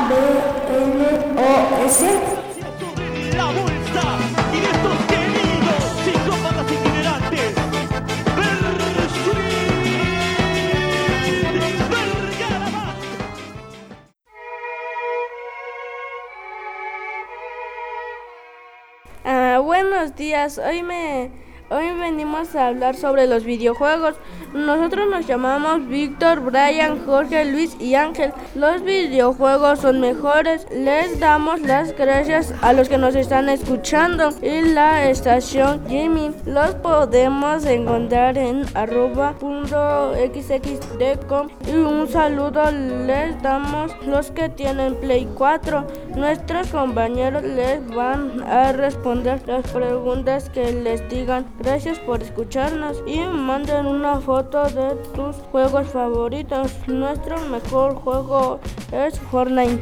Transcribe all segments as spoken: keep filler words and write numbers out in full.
A, B, L, O, S. La bolsa y de estos queridos psicópatas itinerantes. Bersuit Vergara. Ah, buenos días, hoy me... Hoy venimos a hablar sobre los videojuegos. Nosotros nos llamamos Víctor, Brian, Jorge, Luis y Ángel. Los videojuegos son mejores. Les damos las gracias a los que nos están escuchando y la estación Jimmy. Los podemos encontrar en arroba punto xxdcom. Y un saludo les damos los que tienen Play cuatro. Nuestros compañeros les van a responder las preguntas que les digan. Gracias por escucharnos y manden una foto de tus juegos favoritos. Nuestro mejor juego es Fortnite.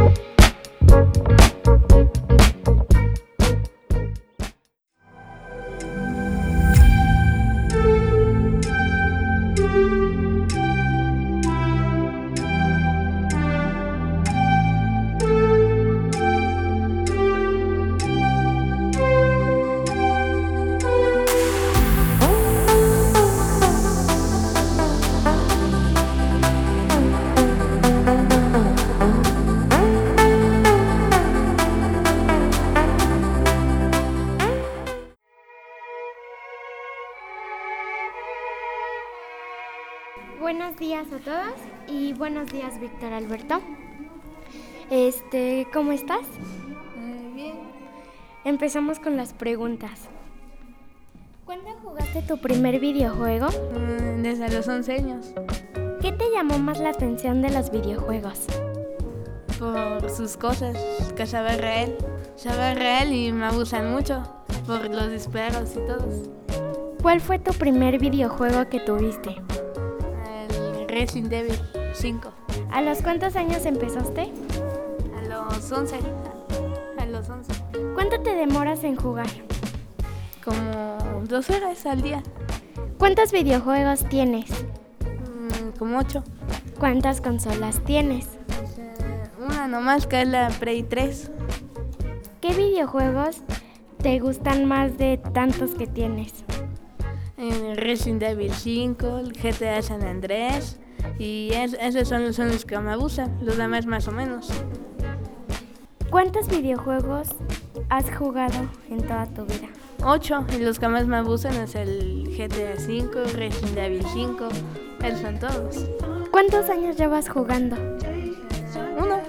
Buenos días a todos y buenos días, Víctor Alberto. Este, ¿cómo estás? Eh, bien. Empezamos con las preguntas. ¿Cuándo jugaste tu primer videojuego? Mm, desde los once años. ¿Qué te llamó más la atención de los videojuegos? Por sus cosas, que sabe real. Sabe real y me abusan mucho por los disparos y todos. ¿Cuál fue tu primer videojuego que tuviste? Resident Evil cinco. ¿A los cuántos años empezaste? A los once. A los once. ¿Cuánto te demoras en jugar? Como dos horas al día. ¿Cuántos videojuegos tienes? Mm, como ocho. ¿Cuántas consolas tienes? Eh, una nomás, que es la Play tres. ¿Qué videojuegos te gustan más de tantos que tienes? Eh, Resident Evil cinco, el G T A San Andrés. Y es, esos son, son los que me abusan, los demás más o menos. ¿Cuántos videojuegos has jugado en toda tu vida? Ocho, y los que más me abusan es el G T A cinco, Resident Evil cinco, esos son todos. ¿Cuántos años llevas jugando? Uno.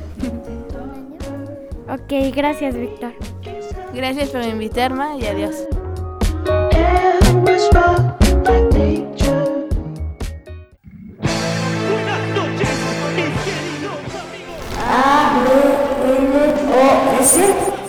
Ok, gracias, Víctor. Gracias por invitarme y adiós. A, B, L, O, S.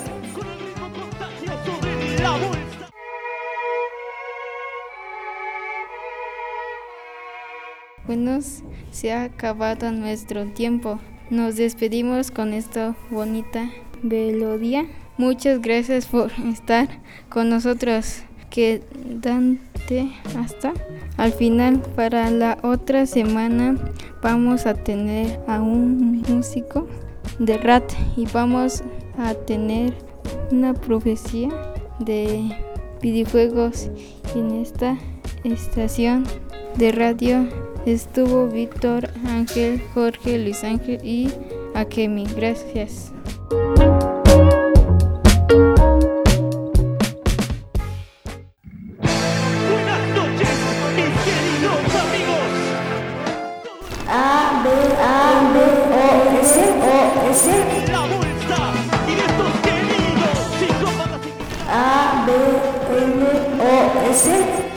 Bueno, se ha acabado nuestro tiempo. Nos despedimos con esta bonita melodía. Muchas gracias por estar con nosotros. Quédate hasta al final. Para la otra semana vamos a tener a un músico de rap y vamos a tener una profecía de videojuegos. En esta estación de radio estuvo Víctor, Ángel, Jorge, Luis Ángel y Akemi. Gracias. A, B, A, B, O, S, O, S. La bolsa y de estos queridos psicópatas. A, B, L, O, S.